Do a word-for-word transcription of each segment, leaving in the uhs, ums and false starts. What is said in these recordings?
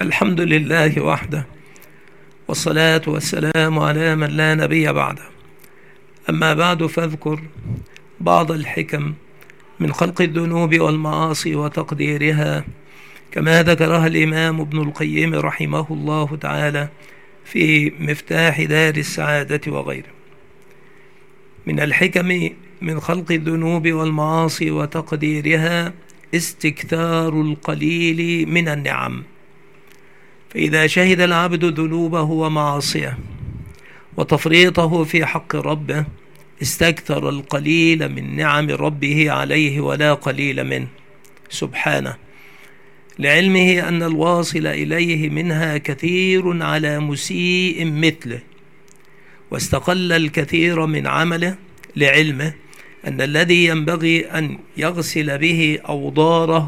الحمد لله وحده، والصلاة والسلام على من لا نبي بعده. أما بعد، فاذكر بعض الحكم من خلق الذنوب والمعاصي وتقديرها كما ذكرها الإمام ابن القيم رحمه الله تعالى في مفتاح دار السعادة وغيره. من الحكم من خلق الذنوب والمعاصي وتقديرها استكثار القليل من النعم، فإذا شهد العبد ذنوبه ومعاصيه وتفريطه في حق ربه استكثر القليل من نعم ربه عليه ولا قليل منه سبحانه، لعلمه أن الواصل إليه منها كثير على مسيء مثله، واستقل الكثير من عمله لعلمه أن الذي ينبغي أن يغسل به أوضاره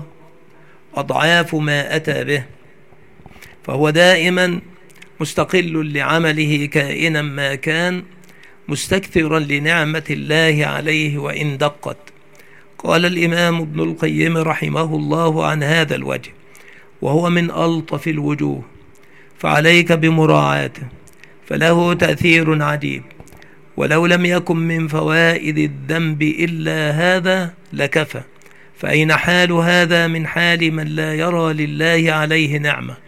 أضعاف ما أتى به، فهو دائما مستقل لعمله كائنا ما كان، مستكثرا لنعمة الله عليه وإن دقت. قال الإمام ابن القيم رحمه الله عن هذا الوجه، وهو من ألطف الوجوه، فعليك بمراعاته، فله تأثير عجيب، ولو لم يكن من فوائد الذنب إلا هذا لكفى، فأين حال هذا من حال من لا يرى لله عليه نعمة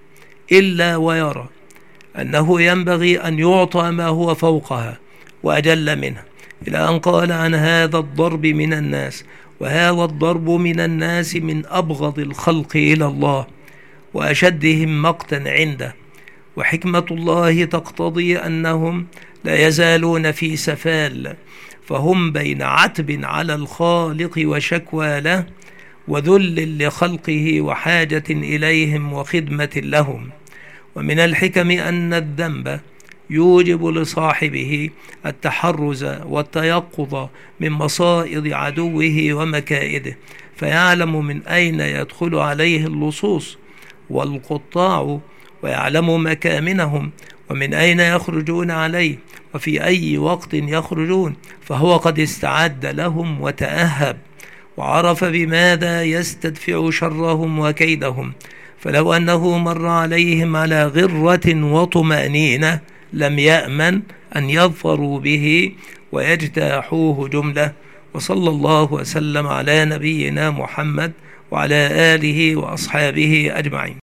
إلا ويرى أنه ينبغي أن يعطى ما هو فوقها وأجل منها، إلى أن قال عن هذا الضرب من الناس: وهذا الضرب من الناس من أبغض الخلق إلى الله وأشدهم مقتا عنده، وحكمة الله تقتضي أنهم لا يزالون في سفال، فهم بين عتب على الخالق وشكوى له وذل لخلقه وحاجة إليهم وخدمة لهم. ومن الحكم أن الذنب يوجب لصاحبه التحرز والتيقظ من مصائد عدوه ومكائده، فيعلم من أين يدخل عليه اللصوص والقطاع، ويعلم مكامنهم ومن أين يخرجون عليه وفي أي وقت يخرجون، فهو قد استعد لهم وتأهب، وعرف بماذا يستدفع شرهم وكيدهم. فلو أنه مر عليهم على غرة وطمأنينة لم يأمن أن يظفروا به ويجتاحوه جملة. وصلى الله وسلم على نبينا محمد وعلى آله وأصحابه أجمعين.